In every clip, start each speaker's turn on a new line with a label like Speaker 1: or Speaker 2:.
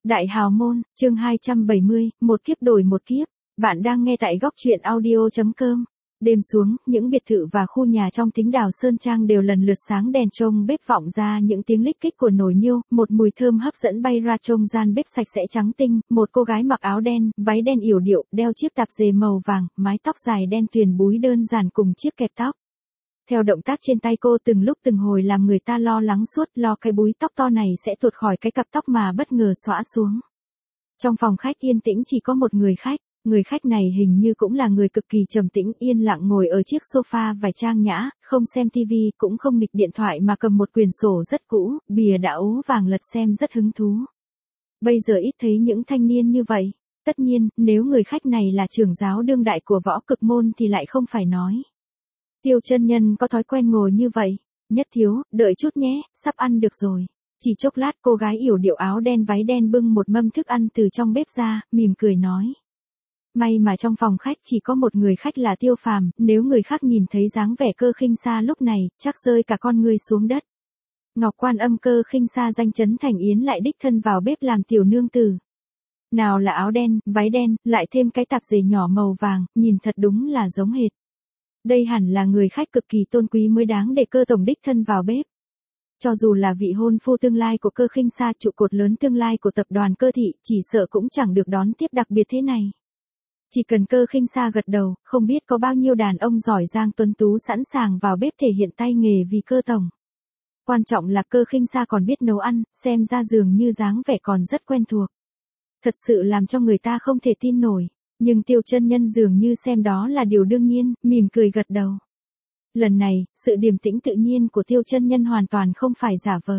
Speaker 1: Đại hào môn, chương 270, một kiếp đổi một kiếp. Bạn đang nghe tại góc truyện audio.com. Đêm xuống, những biệt thự và khu nhà trong Tính Đào Sơn Trang đều lần lượt sáng đèn trông bếp vọng ra những tiếng lích kích của nồi niêu, một mùi thơm hấp dẫn bay ra trong gian bếp sạch sẽ trắng tinh, một cô gái mặc áo đen, váy đen yểu điệu, đeo chiếc tạp dề màu vàng, mái tóc dài đen tuyền búi đơn giản cùng chiếc kẹp tóc. Theo động tác trên tay cô từng lúc từng hồi làm người ta lo lắng suốt, lo cái búi tóc to này sẽ tuột khỏi cái cặp tóc mà bất ngờ xõa xuống. Trong phòng khách yên tĩnh chỉ có một người khách này hình như cũng là người cực kỳ trầm tĩnh, yên lặng ngồi ở chiếc sofa vải trang nhã, không xem tivi, cũng không nghịch điện thoại mà cầm một quyển sổ rất cũ, bìa đã ố vàng lật xem rất hứng thú. Bây giờ ít thấy những thanh niên như vậy. Tất nhiên, nếu người khách này là trưởng giáo đương đại của võ cực môn thì lại không phải nói. Tiêu chân nhân có thói quen ngồi như vậy. Nhất thiếu, đợi chút nhé, sắp ăn được rồi. Chỉ chốc lát cô gái yểu điệu áo đen váy đen bưng một mâm thức ăn từ trong bếp ra, mỉm cười nói. May mà trong phòng khách chỉ có một người khách là Tiêu Phàm, nếu người khác nhìn thấy dáng vẻ Cơ Khinh Sa lúc này, chắc rơi cả con người xuống đất. Ngọc Quan Âm Cơ Khinh Sa danh chấn thành yến lại đích thân vào bếp làm tiểu nương tử. Nào là áo đen, váy đen, lại thêm cái tạp dề nhỏ màu vàng, nhìn thật đúng là giống hệt. Đây hẳn là người khách cực kỳ tôn quý mới đáng để Cơ tổng đích thân vào bếp. Cho dù là vị hôn phu tương lai của Cơ Khinh Sa, trụ cột lớn tương lai của tập đoàn Cơ thị, chỉ sợ cũng chẳng được đón tiếp đặc biệt thế này. Chỉ cần Cơ Khinh Sa gật đầu, không biết có bao nhiêu đàn ông giỏi giang tuấn tú sẵn sàng vào bếp thể hiện tay nghề vì Cơ tổng. Quan trọng là Cơ Khinh Sa còn biết nấu ăn, xem ra dường như dáng vẻ còn rất quen thuộc. Thật sự làm cho người ta không thể tin nổi. Nhưng Tiêu chân nhân dường như xem đó là điều đương nhiên, mỉm cười gật đầu. Lần này, sự điềm tĩnh tự nhiên của Tiêu chân nhân hoàn toàn không phải giả vờ.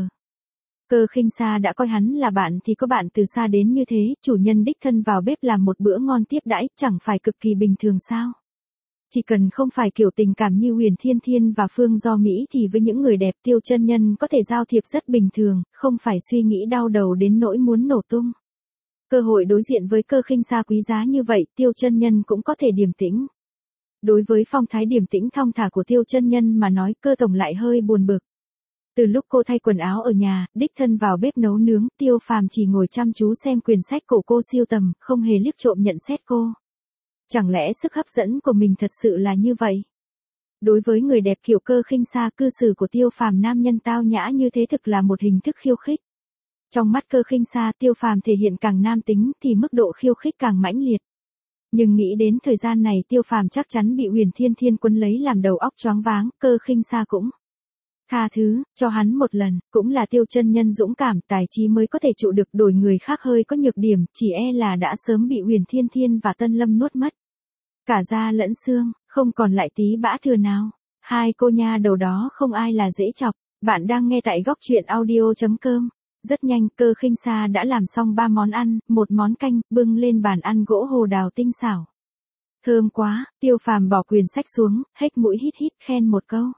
Speaker 1: Cơ Khinh Sa đã coi hắn là bạn thì có bạn từ xa đến như thế, chủ nhân đích thân vào bếp làm một bữa ngon tiếp đãi, chẳng phải cực kỳ bình thường sao? Chỉ cần không phải kiểu tình cảm như Huyền Thiên Thiên và Phương Do Mỹ thì với những người đẹp Tiêu chân nhân có thể giao thiệp rất bình thường, không phải suy nghĩ đau đầu đến nỗi muốn nổ tung. Cơ hội đối diện với Cơ Khinh Sa quý giá như vậy, Tiêu chân nhân cũng có thể điềm tĩnh. Đối với phong thái điềm tĩnh thong thả của Tiêu chân nhân mà nói, Cơ tổng lại hơi buồn bực. Từ lúc cô thay quần áo ở nhà, đích thân vào bếp nấu nướng, Tiêu Phàm chỉ ngồi chăm chú xem quyển sách của cô siêu tầm, không hề liếc trộm nhận xét cô. Chẳng lẽ sức hấp dẫn của mình thật sự là như vậy? Đối với người đẹp kiểu Cơ Khinh Sa, cư xử của Tiêu Phàm nam nhân tao nhã như thế thực là một hình thức khiêu khích. Trong mắt Cơ Khinh Sa, Tiêu Phàm thể hiện càng nam tính thì mức độ khiêu khích càng mãnh liệt. Nhưng nghĩ đến thời gian này Tiêu Phàm chắc chắn bị Huyền Thiên Thiên quấn lấy làm đầu óc choáng váng, Cơ Khinh Sa cũng tha thứ cho hắn một lần, cũng là Tiêu chân nhân dũng cảm, tài trí mới có thể trụ được, đổi người khác hơi có nhược điểm, chỉ e là đã sớm bị Huyền Thiên Thiên và Tân Lâm nuốt mất. Cả da lẫn xương, không còn lại tí bã thừa nào. Hai cô nha đầu đó không ai là dễ chọc. Bạn đang nghe tại góc truyện audio.com. Rất nhanh, Cơ Khinh Sa đã làm xong 3 món ăn, một món canh, bưng lên bàn ăn gỗ hồ đào tinh xảo. Thơm quá, Tiêu Phàm bỏ quyển sách xuống, hếch mũi hít hít khen một câu.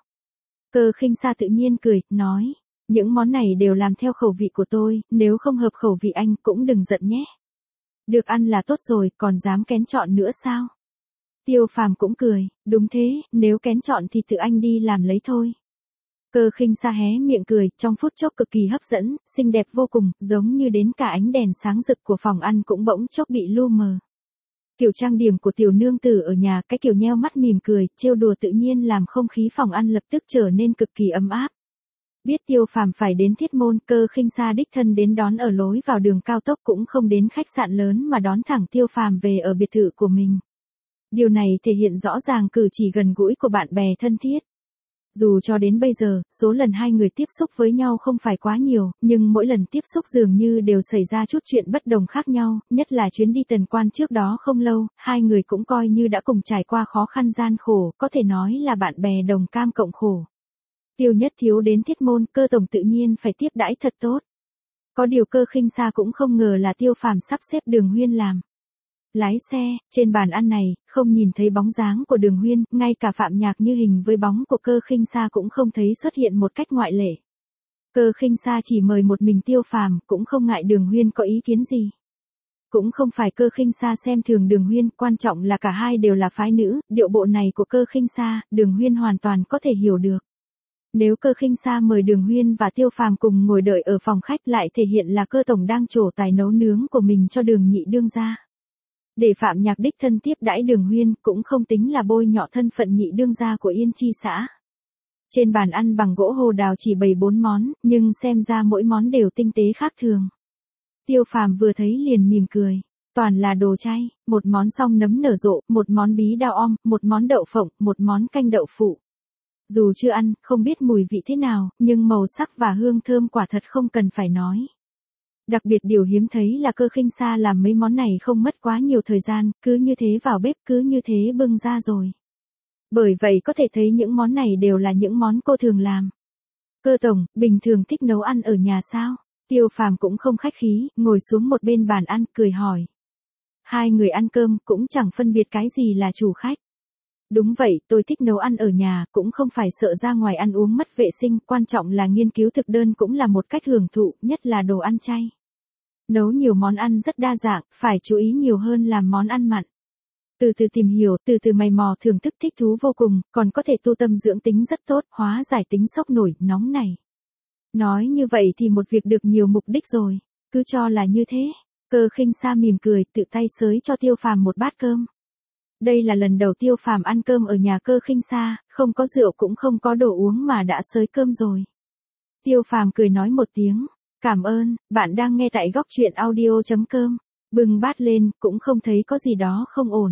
Speaker 1: Cơ Khinh Sa tự nhiên cười, nói, những món này đều làm theo khẩu vị của tôi, nếu không hợp khẩu vị anh cũng đừng giận nhé. Được ăn là tốt rồi, còn dám kén chọn nữa sao? Tiêu Phàm cũng cười, đúng thế, nếu kén chọn thì tự anh đi làm lấy thôi. Cơ Khinh Sa hé miệng cười, trong phút chốc cực kỳ hấp dẫn, xinh đẹp vô cùng, giống như đến cả ánh đèn sáng rực của phòng ăn cũng bỗng chốc bị lu mờ. Kiểu trang điểm của tiểu nương tử ở nhà, cái kiểu nheo mắt mỉm cười, trêu đùa tự nhiên làm không khí phòng ăn lập tức trở nên cực kỳ ấm áp. Biết Tiêu Phàm phải đến Thiết Môn, Cơ Khinh Sa đích thân đến đón ở lối vào đường cao tốc, cũng không đến khách sạn lớn mà đón thẳng Tiêu Phàm về ở biệt thự của mình. Điều này thể hiện rõ ràng cử chỉ gần gũi của bạn bè thân thiết. Dù cho đến bây giờ, số lần hai người tiếp xúc với nhau không phải quá nhiều, nhưng mỗi lần tiếp xúc dường như đều xảy ra chút chuyện bất đồng khác nhau, nhất là chuyến đi Tần Quan trước đó không lâu, hai người cũng coi như đã cùng trải qua khó khăn gian khổ, có thể nói là bạn bè đồng cam cộng khổ. Tiêu Nhất Thiếu đến Thiết Môn, Cơ tổng tự nhiên phải tiếp đãi thật tốt. Có điều Cơ Khinh Sa cũng không ngờ là Tiêu Phàm sắp xếp Đường Huyên làm lái xe. Trên bàn ăn này, không nhìn thấy bóng dáng của Đường Huyên, ngay cả Phạm Nhạc Như hình với bóng của Cơ Khinh Sa cũng không thấy xuất hiện một cách ngoại lệ. Cơ Khinh Sa chỉ mời một mình Tiêu Phàm, cũng không ngại Đường Huyên có ý kiến gì. Cũng không phải Cơ Khinh Sa xem thường Đường Huyên, quan trọng là cả hai đều là phái nữ, điệu bộ này của Cơ Khinh Sa, Đường Huyên hoàn toàn có thể hiểu được. Nếu Cơ Khinh Sa mời Đường Huyên và Tiêu Phàm cùng ngồi đợi ở phòng khách lại thể hiện là Cơ tổng đang trổ tài nấu nướng của mình cho Đường nhị đương gia. Để Phạm Nhạc đích thân tiếp đãi Đường Huyên cũng không tính là bôi nhọ thân phận nhị đương gia của Yên Chi xã. Trên bàn ăn bằng gỗ hồ đào chỉ bày 4 món, nhưng xem ra mỗi món đều tinh tế khác thường. Tiêu Phàm vừa thấy liền mỉm cười. Toàn là đồ chay, một món song nấm nở rộ, một món bí đao om, một món đậu phộng, một món canh đậu phụ. Dù chưa ăn, không biết mùi vị thế nào, nhưng màu sắc và hương thơm quả thật không cần phải nói. Đặc biệt điều hiếm thấy là Cơ Khinh Sa làm mấy món này không mất quá nhiều thời gian, cứ như thế vào bếp cứ như thế bưng ra rồi. Bởi vậy có thể thấy những món này đều là những món cô thường làm. Cơ tổng, bình thường thích nấu ăn ở nhà sao? Tiêu Phàm cũng không khách khí, ngồi xuống một bên bàn ăn, cười hỏi. Hai người ăn cơm cũng chẳng phân biệt cái gì là chủ khách. Đúng vậy, tôi thích nấu ăn ở nhà, cũng không phải sợ ra ngoài ăn uống mất vệ sinh, quan trọng là nghiên cứu thực đơn cũng là một cách hưởng thụ, nhất là đồ ăn chay. Nấu nhiều món ăn rất đa dạng, phải chú ý nhiều hơn làm món ăn mặn. Từ từ tìm hiểu, từ từ mày mò thưởng thức thích thú vô cùng, còn có thể tu tâm dưỡng tính rất tốt, hóa giải tính sốc nổi, nóng này. Nói như vậy thì một việc được nhiều mục đích rồi, cứ cho là như thế. Cơ Khinh Sa mỉm cười, tự tay xới cho Tiêu Phàm một bát cơm. Đây là lần đầu Tiêu Phàm ăn cơm ở nhà Cơ Khinh Sa, không có rượu cũng không có đồ uống mà đã xới cơm rồi. Tiêu Phàm cười nói một tiếng, cảm ơn, bạn đang nghe tại góc truyện audio.com. Bưng bát lên, cũng không thấy có gì đó không ổn.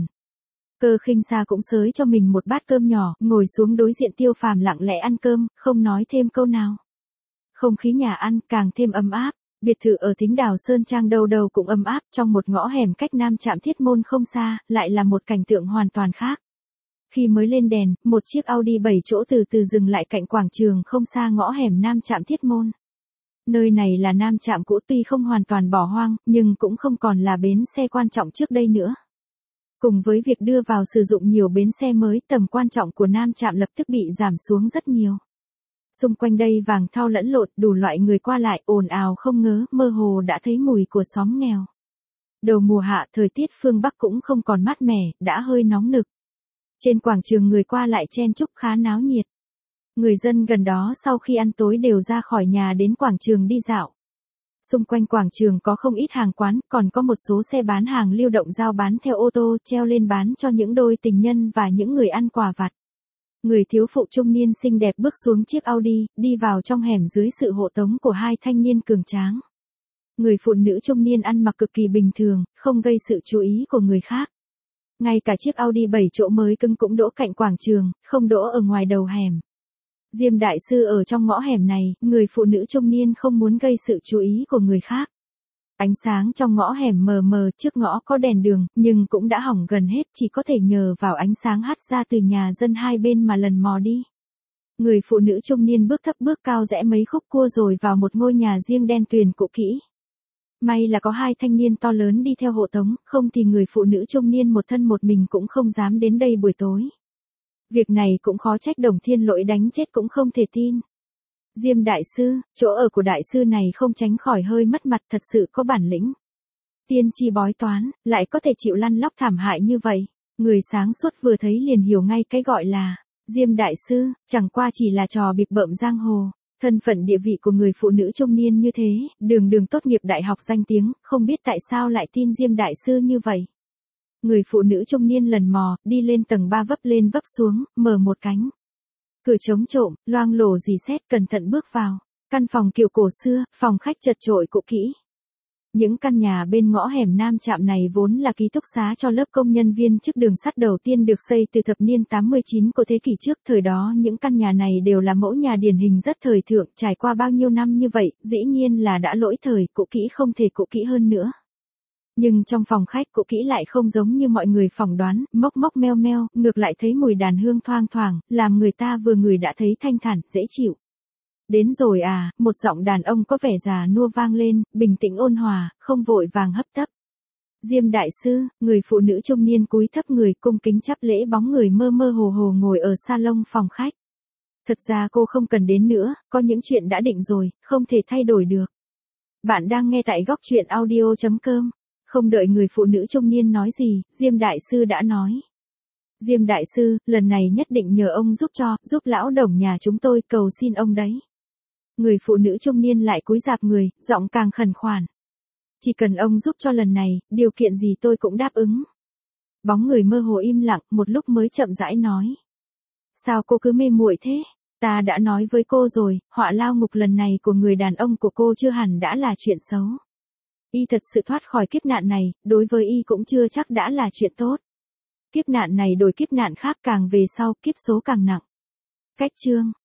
Speaker 1: Cơ Khinh Sa cũng xới cho mình một bát cơm nhỏ, ngồi xuống đối diện Tiêu Phàm lặng lẽ ăn cơm, không nói thêm câu nào. Không khí nhà ăn càng thêm ấm áp. Biệt thự ở Thính Đào Sơn Trang đâu đâu cũng ấm áp, trong một ngõ hẻm cách Nam Trạm Thiết Môn không xa, lại là một cảnh tượng hoàn toàn khác. Khi mới lên đèn, một chiếc Audi 7 chỗ từ từ dừng lại cạnh quảng trường không xa ngõ hẻm Nam Trạm Thiết Môn. Nơi này là Nam Trạm cũ, tuy không hoàn toàn bỏ hoang, nhưng cũng không còn là bến xe quan trọng trước đây nữa. Cùng với việc đưa vào sử dụng nhiều bến xe mới, tầm quan trọng của Nam Trạm lập tức bị giảm xuống rất nhiều. Xung quanh đây vàng thau lẫn lộn, đủ loại người qua lại, ồn ào không ngớ, mơ hồ đã thấy mùi của xóm nghèo. Đầu mùa hạ, thời tiết phương Bắc cũng không còn mát mẻ, đã hơi nóng nực. Trên quảng trường người qua lại chen chúc khá náo nhiệt. Người dân gần đó sau khi ăn tối đều ra khỏi nhà đến quảng trường đi dạo. Xung quanh quảng trường có không ít hàng quán, còn có một số xe bán hàng lưu động giao bán theo ô tô treo lên bán cho những đôi tình nhân và những người ăn quà vặt. Người thiếu phụ trung niên xinh đẹp bước xuống chiếc Audi, đi vào trong hẻm dưới sự hộ tống của hai thanh niên cường tráng. Người phụ nữ trung niên ăn mặc cực kỳ bình thường, không gây sự chú ý của người khác. Ngay cả chiếc Audi 7 chỗ mới cưng cũng đỗ cạnh quảng trường, không đỗ ở ngoài đầu hẻm. Diêm đại sư ở trong ngõ hẻm này, người phụ nữ trung niên không muốn gây sự chú ý của người khác. Ánh sáng trong ngõ hẻm mờ mờ, trước ngõ có đèn đường, nhưng cũng đã hỏng gần hết, chỉ có thể nhờ vào ánh sáng hắt ra từ nhà dân hai bên mà lần mò đi. Người phụ nữ trung niên bước thấp bước cao rẽ mấy khúc cua rồi vào một ngôi nhà riêng đen tuyền cũ kỹ. May là có hai thanh niên to lớn đi theo hộ tống, không thì người phụ nữ trung niên một thân một mình cũng không dám đến đây buổi tối. Việc này cũng khó trách Đồng Thiên Lỗi đánh chết cũng không thể tin. Diêm đại sư, chỗ ở của đại sư này không tránh khỏi hơi mất mặt, thật sự có bản lĩnh. Tiên tri bói toán, lại có thể chịu lăn lóc thảm hại như vậy. Người sáng suốt vừa thấy liền hiểu ngay cái gọi là Diêm đại sư, chẳng qua chỉ là trò bịp bợm giang hồ. Thân phận địa vị của người phụ nữ trung niên như thế, đường tốt nghiệp đại học danh tiếng, không biết tại sao lại tin Diêm đại sư như vậy. Người phụ nữ trung niên lần mò, đi lên tầng 3 vấp lên vấp xuống, mở một cánh cửa chống trộm, loang lổ rì sét, cẩn thận bước vào. Căn phòng kiểu cổ xưa, phòng khách chật chội cũ kỹ. Những căn nhà bên ngõ hẻm Nam Trạm này vốn là ký túc xá cho lớp công nhân viên trước đường sắt đầu tiên được xây từ thập niên 89 của thế kỷ trước. Thời đó những căn nhà này đều là mẫu nhà điển hình rất thời thượng, trải qua bao nhiêu năm như vậy, dĩ nhiên là đã lỗi thời, cũ kỹ không thể cũ kỹ hơn nữa. Nhưng trong phòng khách cũ kỹ lại không giống như mọi người phỏng đoán, mốc mốc meo meo, ngược lại thấy mùi đàn hương thoang thoảng, làm người ta vừa ngửi đã thấy thanh thản, dễ chịu. Đến rồi à, một giọng đàn ông có vẻ già nua vang lên, bình tĩnh ôn hòa, không vội vàng hấp tấp. Diêm đại sư, người phụ nữ trung niên cúi thấp người cung kính chắp lễ, bóng người mơ mơ hồ hồ ngồi ở salon phòng khách. Thật ra cô không cần đến nữa, có những chuyện đã định rồi, không thể thay đổi được. Bạn đang nghe tại góc truyện audio.com. Không đợi người phụ nữ trung niên nói gì, Diêm đại sư đã nói. Diêm đại sư, lần này nhất định nhờ ông giúp lão Đồng nhà chúng tôi, cầu xin ông đấy. Người phụ nữ trung niên lại cúi rạp người, giọng càng khẩn khoản. Chỉ cần ông giúp cho lần này, điều kiện gì tôi cũng đáp ứng. Bóng người mơ hồ im lặng, một lúc mới chậm rãi nói. Sao cô cứ mê muội thế? Ta đã nói với cô rồi, họa lao ngục lần này của người đàn ông của cô chưa hẳn đã là chuyện xấu. Y thật sự thoát khỏi kiếp nạn này, đối với y cũng chưa chắc đã là chuyện tốt. Kiếp nạn này đổi kiếp nạn khác, càng về sau, kiếp số càng nặng. Cách chương